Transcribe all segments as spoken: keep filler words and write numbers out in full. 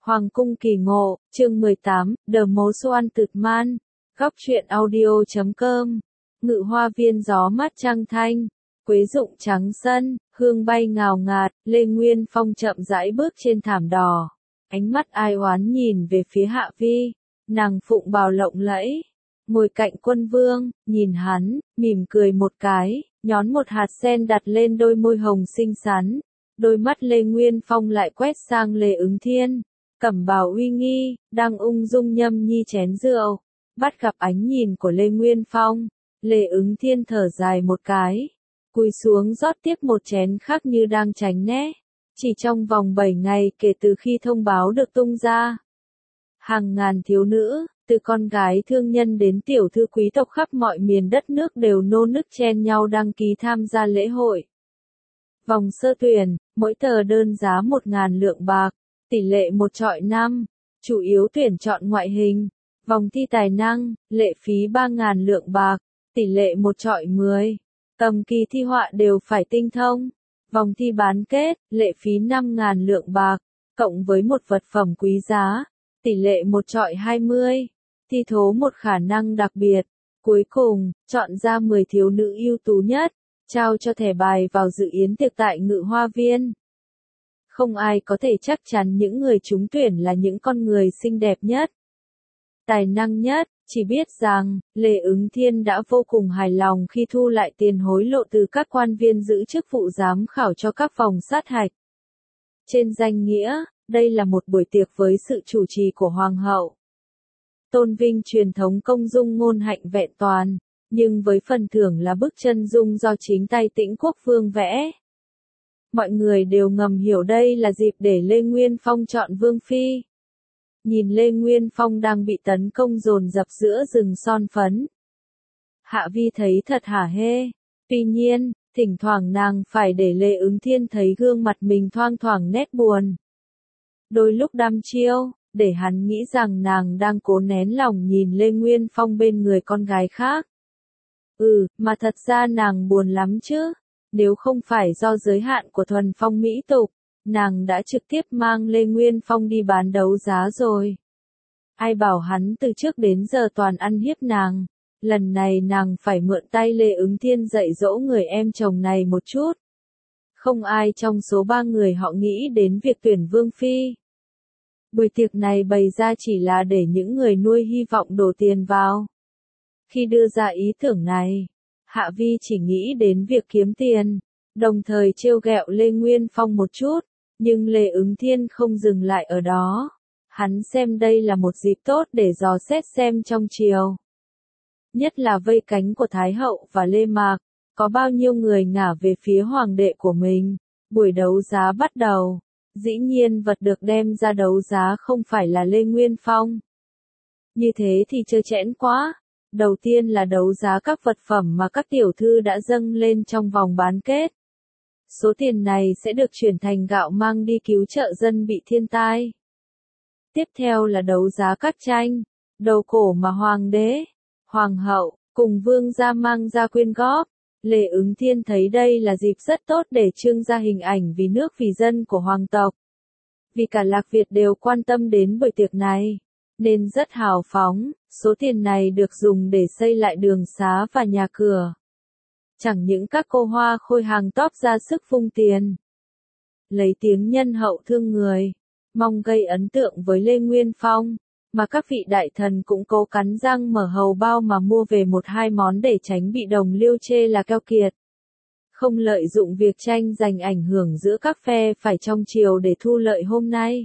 Hoàng cung kỳ ngộ, chương mười tám, The Most Wanted Man, góc truyện audio chấm com, ngự hoa viên gió mát trăng thanh, quế rụng trắng sân, hương bay ngào ngạt, Lê Nguyên Phong chậm rãi bước trên thảm đỏ, ánh mắt ai oán nhìn về phía Hạ Vi, nàng phụng bào lộng lẫy, ngồi cạnh quân vương, nhìn hắn, mỉm cười một cái, nhón một hạt sen đặt lên đôi môi hồng xinh xắn, đôi mắt Lê Nguyên Phong lại quét sang Lê Ứng Thiên. Cẩm bào uy nghi, đang ung dung nhâm nhi chén rượu, bắt gặp ánh nhìn của Lê Nguyên Phong, Lê Ứng Thiên thở dài một cái, cúi xuống rót tiếp một chén khác như đang tránh né. Chỉ trong vòng bảy ngày kể từ khi thông báo được tung ra, hàng ngàn thiếu nữ, từ con gái thương nhân đến tiểu thư quý tộc khắp mọi miền đất nước đều nô nức chen nhau đăng ký tham gia lễ hội. Vòng sơ tuyển, mỗi tờ đơn giá một ngàn lượng bạc. Tỷ lệ một chọi năm, chủ yếu tuyển chọn ngoại hình. Vòng thi tài năng, lệ phí ba ngàn lượng bạc, tỷ lệ một chọi mười. Cầm kỳ thi họa đều phải tinh thông. Vòng thi bán kết, lệ phí năm ngàn lượng bạc, cộng với một vật phẩm quý giá, tỷ lệ một chọi hai mươi. Thi thố một khả năng đặc biệt. Cuối cùng, chọn ra mười thiếu nữ ưu tú nhất, trao cho thẻ bài vào dự yến tiệc tại ngự hoa viên. Không ai có thể chắc chắn những người trúng tuyển là những con người xinh đẹp nhất, tài năng nhất, chỉ biết rằng, Lê Ứng Thiên đã vô cùng hài lòng khi thu lại tiền hối lộ từ các quan viên giữ chức vụ giám khảo cho các vòng sát hạch. Trên danh nghĩa, đây là một buổi tiệc với sự chủ trì của Hoàng hậu. Tôn vinh truyền thống công dung ngôn hạnh vẹn toàn, nhưng với phần thưởng là bức chân dung do chính tay Tĩnh Quốc Vương vẽ. Mọi người đều ngầm hiểu đây là dịp để Lê Nguyên Phong chọn Vương Phi. Nhìn Lê Nguyên Phong đang bị tấn công dồn dập giữa rừng son phấn. Hạ Vi thấy thật hả hê. Tuy nhiên, thỉnh thoảng nàng phải để Lê Ứng Thiên thấy gương mặt mình thoang thoảng nét buồn. Đôi lúc đăm chiêu, để hắn nghĩ rằng nàng đang cố nén lòng nhìn Lê Nguyên Phong bên người con gái khác. Ừ, mà thật ra nàng buồn lắm chứ. Nếu không phải do giới hạn của thuần phong mỹ tục, nàng đã trực tiếp mang Lê Nguyên Phong đi bán đấu giá rồi. Ai bảo hắn từ trước đến giờ toàn ăn hiếp nàng, lần này nàng phải mượn tay Lê Ứng Thiên dạy dỗ người em chồng này một chút. Không ai trong số ba người họ nghĩ đến việc tuyển Vương Phi. Buổi tiệc này bày ra chỉ là để những người nuôi hy vọng đổ tiền vào. Khi đưa ra ý tưởng này, Hạ Vi chỉ nghĩ đến việc kiếm tiền, đồng thời trêu ghẹo Lê Nguyên Phong một chút, nhưng Lê Ứng Thiên không dừng lại ở đó. Hắn xem đây là một dịp tốt để dò xét xem trong triều, nhất là vây cánh của Thái Hậu và Lê Mạc, có bao nhiêu người ngả về phía hoàng đệ của mình. Buổi đấu giá bắt đầu, dĩ nhiên vật được đem ra đấu giá không phải là Lê Nguyên Phong. Như thế thì trơ trẽn quá. Đầu tiên là đấu giá các vật phẩm mà các tiểu thư đã dâng lên trong vòng bán kết. Số tiền này sẽ được chuyển thành gạo mang đi cứu trợ dân bị thiên tai. Tiếp theo là đấu giá các tranh, đầu cổ mà hoàng đế, hoàng hậu, cùng vương gia mang ra quyên góp. Lê Ứng Thiên thấy đây là dịp rất tốt để trưng ra hình ảnh vì nước vì dân của hoàng tộc. Vì cả Lạc Việt đều quan tâm đến buổi tiệc này, nên rất hào phóng, số tiền này được dùng để xây lại đường xá và nhà cửa. Chẳng những các cô hoa khôi hàng top ra sức vung tiền, lấy tiếng nhân hậu thương người, mong gây ấn tượng với Lê Nguyên Phong, mà các vị đại thần cũng cố cắn răng mở hầu bao mà mua về một hai món để tránh bị đồng liêu chê là keo kiệt. Không lợi dụng việc tranh giành ảnh hưởng giữa các phe phải trong triều để thu lợi hôm nay.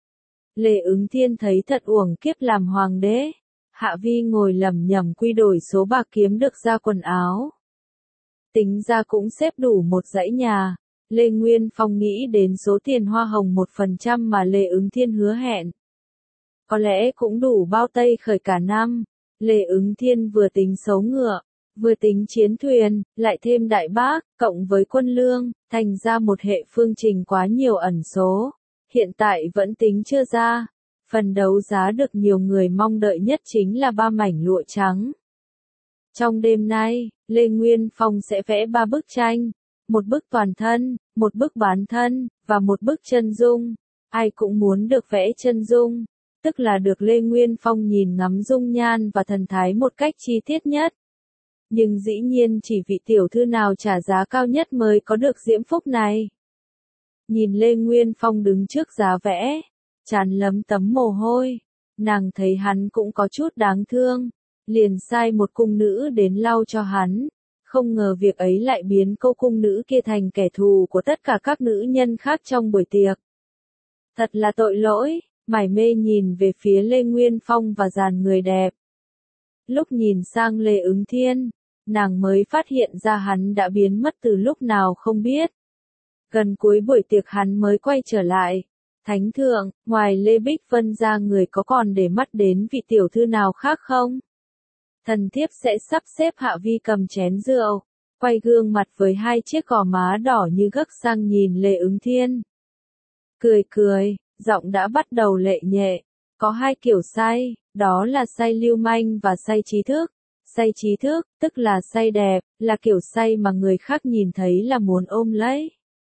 Lê Ứng Thiên thấy thật uổng kiếp làm hoàng đế. Hạ Vi ngồi lẩm nhẩm quy đổi số bạc kiếm được ra quần áo. Tính ra cũng xếp đủ một dãy nhà. Lê Nguyên Phong nghĩ đến số tiền hoa hồng một phần trăm mà Lê Ứng Thiên hứa hẹn. Có lẽ cũng đủ bao tây khởi cả năm. Lê Ứng Thiên vừa tính xấu ngựa, vừa tính chiến thuyền, lại thêm đại bác, cộng với quân lương, thành ra một hệ phương trình quá nhiều ẩn số. Hiện tại vẫn tính chưa ra. Phần đấu giá được nhiều người mong đợi nhất chính là ba mảnh lụa trắng. Trong đêm nay, Lê Nguyên Phong sẽ vẽ ba bức tranh, một bức toàn thân, một bức bán thân, và một bức chân dung. ai cũng muốn được vẽ chân dung, tức là được Lê Nguyên Phong nhìn ngắm dung nhan và thần thái một cách chi tiết nhất. Nhưng dĩ nhiên chỉ vị tiểu thư nào trả giá cao nhất mới có được diễm phúc này. Nhìn Lê Nguyên Phong đứng trước giá vẽ, trán lấm tấm mồ hôi, nàng thấy hắn cũng có chút đáng thương, liền sai một cung nữ đến lau cho hắn, không ngờ việc ấy lại biến cô cung nữ kia thành kẻ thù của tất cả các nữ nhân khác trong buổi tiệc. Thật là tội lỗi, mải mê nhìn về phía Lê Nguyên Phong và dàn người đẹp. Lúc nhìn sang Lê Ứng Thiên, nàng mới phát hiện ra hắn đã biến mất từ lúc nào không biết. Gần cuối buổi tiệc hắn mới quay trở lại. Thánh thượng, ngoài Lê Bích Vân ra người có còn để mắt đến vị tiểu thư nào khác không? Thần thiếp sẽ sắp xếp Hạ Vi cầm chén rượu, quay gương mặt với hai chiếc gò má đỏ như gấc sang nhìn Lê Ứng Thiên. Cười cười, giọng đã bắt đầu lệ nhẹ, có hai kiểu say, đó là say lưu manh và say trí thức. Say trí thức, tức là say đẹp, là kiểu say mà người khác nhìn thấy là muốn ôm lấy.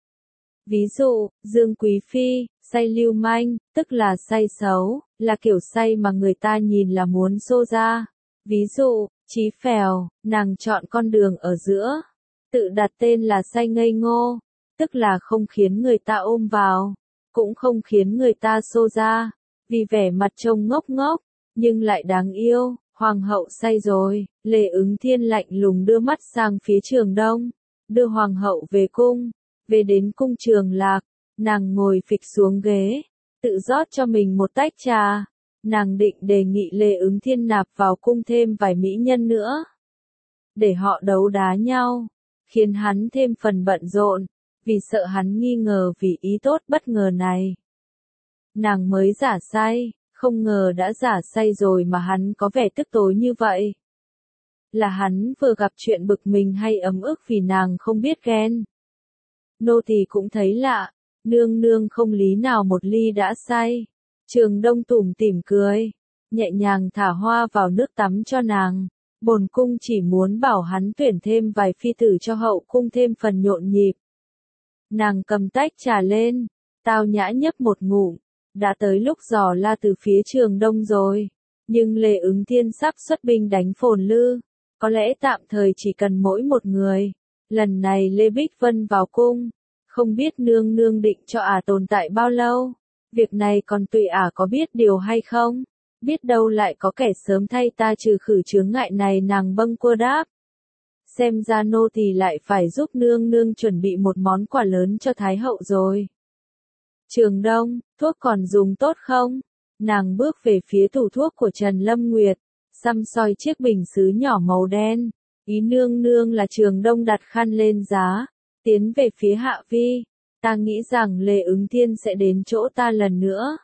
Ví dụ, Dương Quý Phi, say lưu manh, tức là say xấu, là kiểu say mà người ta nhìn là muốn xô ra. Ví dụ, Chí Phèo, nàng chọn con đường ở giữa, tự đặt tên là say ngây ngô, tức là không khiến người ta ôm vào, cũng không khiến người ta xô ra, vì vẻ mặt trông ngốc ngốc, nhưng lại đáng yêu. Hoàng hậu say rồi, Lê Ứng Thiên lạnh lùng đưa mắt sang phía Trường Đông, đưa hoàng hậu về cung, về đến cung Trường Lạc, nàng ngồi phịch xuống ghế, tự rót cho mình một tách trà, nàng định đề nghị Lê Ứng Thiên nạp vào cung thêm vài mỹ nhân nữa, để họ đấu đá nhau, khiến hắn thêm phần bận rộn, vì sợ hắn nghi ngờ vì ý tốt bất ngờ này. Nàng mới giả say. Không ngờ đã giả say rồi mà hắn có vẻ tức tối như vậy. Là hắn vừa gặp chuyện bực mình hay ấm ức vì nàng không biết ghen. Nô tỳ cũng thấy lạ, nương nương không lý nào một ly đã say. Trường Đông tủm tỉm cười, nhẹ nhàng thả hoa vào nước tắm cho nàng. Bổn cung chỉ muốn bảo hắn tuyển thêm vài phi tử cho hậu cung thêm phần nhộn nhịp. Nàng cầm tách trà lên, tao nhã nhấp một ngụm. Đã tới lúc dò la từ phía Trường Đông rồi, nhưng Lê Ứng Thiên sắp xuất binh đánh Phồn Lư, có lẽ tạm thời chỉ cần mỗi một người. Lần này Lê Bích Vân vào cung, không biết nương nương định cho ả à tồn tại bao lâu, việc này còn tùy ả à có biết điều hay không, biết đâu lại có kẻ sớm thay ta trừ khử chướng ngại này. Nàng bâng quơ đáp. Xem ra nô tỳ lại phải giúp nương nương chuẩn bị một món quà lớn cho Thái hậu rồi. Trường Đông, thuốc còn dùng tốt không? Nàng bước về phía tủ thuốc của Trần Lâm Nguyệt, xăm soi chiếc bình sứ nhỏ màu đen. Ý nương nương là Trường Đông đặt khăn lên giá, tiến về phía Hạ Vi. Ta nghĩ rằng Lê Ứng Thiên sẽ đến chỗ ta lần nữa.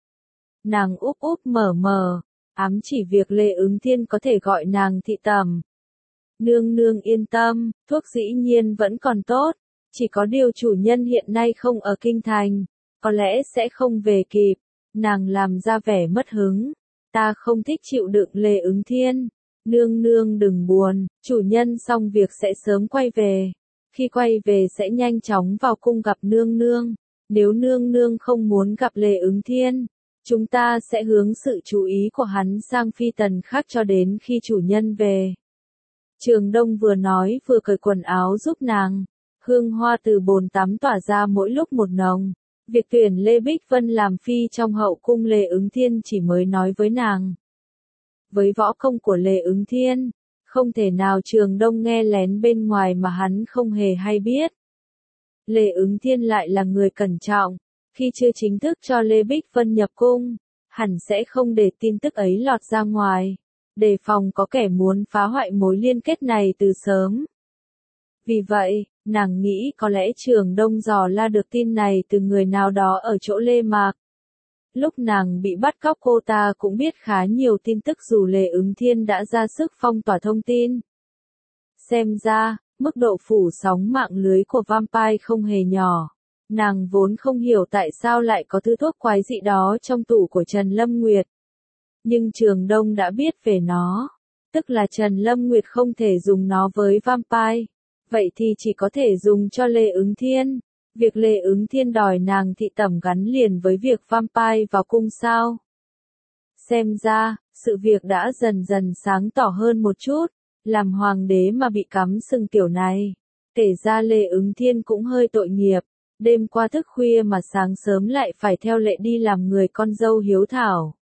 Nàng úp úp mở mở, ám chỉ việc Lê Ứng Thiên có thể gọi nàng thị tẩm. Nương nương yên tâm, thuốc dĩ nhiên vẫn còn tốt, chỉ có điều chủ nhân hiện nay không ở kinh thành. Có lẽ sẽ không về kịp, nàng làm ra vẻ mất hứng, ta không thích chịu đựng Lê Ứng Thiên, nương nương đừng buồn, chủ nhân xong việc sẽ sớm quay về, khi quay về sẽ nhanh chóng vào cung gặp nương nương, nếu nương nương không muốn gặp Lê Ứng Thiên, chúng ta sẽ hướng sự chú ý của hắn sang phi tần khác cho đến khi chủ nhân về. Trường Đông vừa nói vừa cởi quần áo giúp nàng, hương hoa từ bồn tắm tỏa ra mỗi lúc một nồng. Việc tuyển Lê Bích Vân làm phi trong hậu cung Lê Ứng Thiên chỉ mới nói với nàng. Với võ công của Lê Ứng Thiên, không thể nào Trường Đông nghe lén bên ngoài mà hắn không hề hay biết. Lê Ứng Thiên lại là người cẩn trọng, khi chưa chính thức cho Lê Bích Vân nhập cung, hẳn sẽ không để tin tức ấy lọt ra ngoài, đề phòng có kẻ muốn phá hoại mối liên kết này từ sớm. Vì vậy, nàng nghĩ có lẽ Trường Đông dò la được tin này từ người nào đó ở chỗ Lê Mạc. Lúc nàng bị bắt cóc cô ta cũng biết khá nhiều tin tức dù Lê Ứng Thiên đã ra sức phong tỏa thông tin. Xem ra, mức độ phủ sóng mạng lưới của Vampire không hề nhỏ. Nàng vốn không hiểu tại sao lại có thứ thuốc quái dị đó trong tủ của Trần Lâm Nguyệt. Nhưng Trường Đông đã biết về nó, tức là Trần Lâm Nguyệt không thể dùng nó với Vampire. Vậy thì chỉ có thể dùng cho Lê Ứng Thiên. Việc Lê Ứng Thiên đòi nàng thị tẩm gắn liền với việc vampire vào cung sao? Xem ra, sự việc đã dần dần sáng tỏ hơn một chút, làm hoàng đế mà bị cắm sừng kiểu này. Kể ra Lê Ứng Thiên cũng hơi tội nghiệp, đêm qua thức khuya mà sáng sớm lại phải theo lệ đi làm người con dâu hiếu thảo.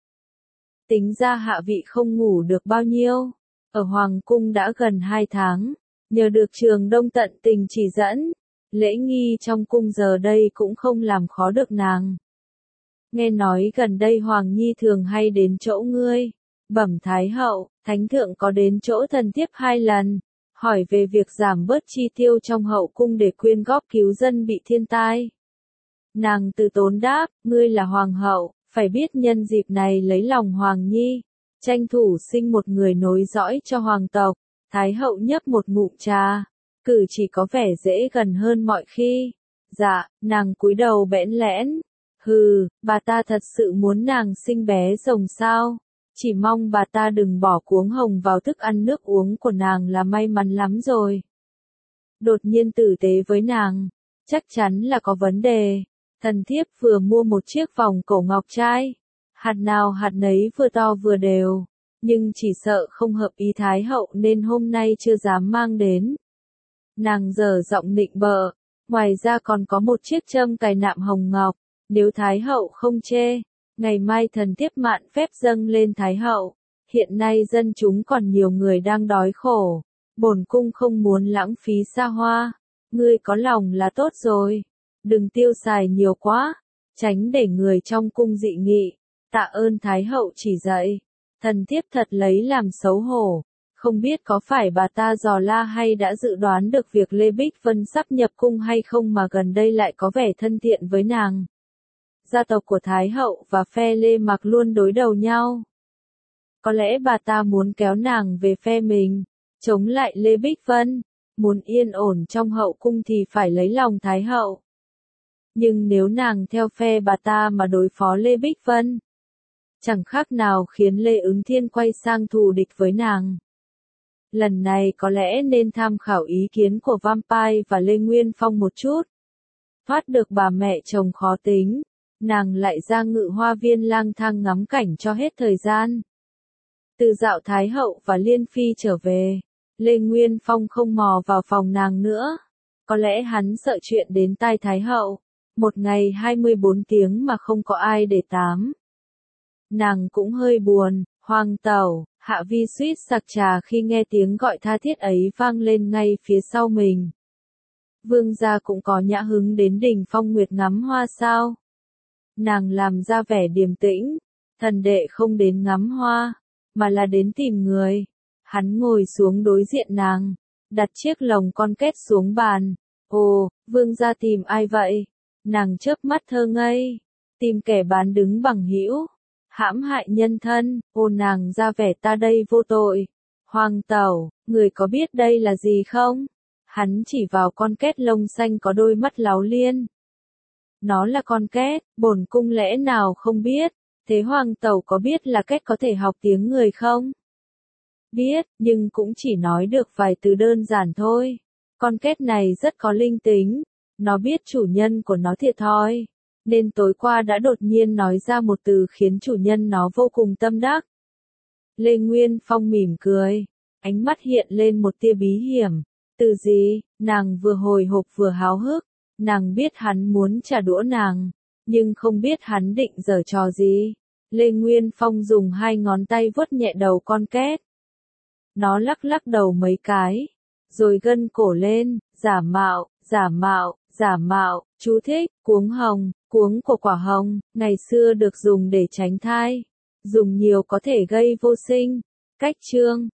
Tính ra hạ vị không ngủ được bao nhiêu, ở hoàng cung đã gần hai tháng, nhờ được Trường Đông tận tình chỉ dẫn, lễ nghi trong cung giờ đây cũng không làm khó được nàng. Nghe nói gần đây Hoàng Nhi thường hay đến chỗ ngươi, bẩm Thái hậu, Thánh thượng có đến chỗ thần thiếp hai lần, hỏi về việc giảm bớt chi tiêu trong hậu cung để quyên góp cứu dân bị thiên tai. Nàng từ tốn đáp, ngươi là hoàng hậu, phải biết nhân dịp này lấy lòng Hoàng Nhi, tranh thủ sinh một người nối dõi cho hoàng tộc. Thái hậu nhấp một ngụm trà, cử chỉ có vẻ dễ gần hơn mọi khi. Dạ, nàng cúi đầu bẽn lẽn. Hừ, bà ta thật sự muốn nàng sinh bé rồng sao? Chỉ mong bà ta đừng bỏ cuống hồng vào thức ăn nước uống của nàng là may mắn lắm rồi. Đột nhiên tử tế với nàng, chắc chắn là có vấn đề. Thần thiếp vừa mua một chiếc vòng cổ ngọc trai, hạt nào hạt nấy vừa to vừa đều, nhưng chỉ sợ không hợp ý Thái hậu nên hôm nay chưa dám mang đến. Nàng dở giọng nịnh bợ, ngoài ra còn có một chiếc châm cài nạm hồng ngọc, nếu Thái hậu không chê, ngày mai thần thiếp mạn phép dâng lên Thái hậu. Hiện nay dân chúng còn nhiều người đang đói khổ, bổn cung không muốn lãng phí xa hoa, ngươi có lòng là tốt rồi, đừng tiêu xài nhiều quá, tránh để người trong cung dị nghị. Tạ ơn Thái hậu chỉ dạy, thần thiếp thật lấy làm xấu hổ. Không biết có phải bà ta dò la hay đã dự đoán được việc Lê Bích Vân sắp nhập cung hay không mà gần đây lại có vẻ thân thiện với nàng. Gia tộc của Thái hậu và phe Lê Mặc luôn đối đầu nhau. Có lẽ bà ta muốn kéo nàng về phe mình, chống lại Lê Bích Vân, muốn yên ổn trong hậu cung thì phải lấy lòng Thái hậu. Nhưng nếu nàng theo phe bà ta mà đối phó Lê Bích Vân, chẳng khác nào khiến Lê Ứng Thiên quay sang thù địch với nàng. Lần này có lẽ nên tham khảo ý kiến của Vampire và Lê Nguyên Phong một chút. Thoát được bà mẹ chồng khó tính, nàng lại ra Ngự Hoa Viên lang thang ngắm cảnh cho hết thời gian. Từ dạo Thái hậu và Liên Phi trở về, Lê Nguyên Phong không mò vào phòng nàng nữa. Có lẽ hắn sợ chuyện đến tai Thái hậu, một ngày hai mươi bốn tiếng mà không có ai để tám. Nàng cũng hơi buồn, Hoàng tẩu. Hạ Vi suýt sặc trà khi nghe tiếng gọi tha thiết ấy vang lên ngay phía sau mình. Vương gia cũng có nhã hứng đến đỉnh Phong Nguyệt ngắm hoa sao? Nàng làm ra vẻ điềm tĩnh, thần đệ không đến ngắm hoa, mà là đến tìm người. Hắn ngồi xuống đối diện nàng, đặt chiếc lồng con két xuống bàn. Ồ, vương gia tìm ai vậy? Nàng chớp mắt thơ ngây, tìm kẻ bán đứng bằng hữu. Hãm hại nhân thân, ô nàng ra vẻ ta đây vô tội. Hoàng tẩu, người có biết đây là gì không? Hắn chỉ vào con két lông xanh có đôi mắt láu liên. Nó là con két, bổn cung lẽ nào không biết, thế hoàng tẩu có biết là két có thể học tiếng người không? Biết, nhưng cũng chỉ nói được vài từ đơn giản thôi. Con két này rất có linh tính, nó biết chủ nhân của nó thiệt thòi, nên tối qua đã đột nhiên nói ra một từ khiến chủ nhân nó vô cùng tâm đắc. Lê Nguyên Phong mỉm cười, ánh mắt hiện lên một tia bí hiểm. Từ gì? Nàng vừa hồi hộp vừa háo hức, nàng biết hắn muốn trả đũa nàng, nhưng không biết hắn định giở trò gì. Lê Nguyên Phong dùng hai ngón tay vuốt nhẹ đầu con két. Nó lắc lắc đầu mấy cái, rồi gân cổ lên, giả mạo, giả mạo, giả mạo, chú thích, cuống hồng. Cuống của quả hồng, ngày xưa được dùng để tránh thai. Dùng nhiều có thể gây vô sinh. Cách chương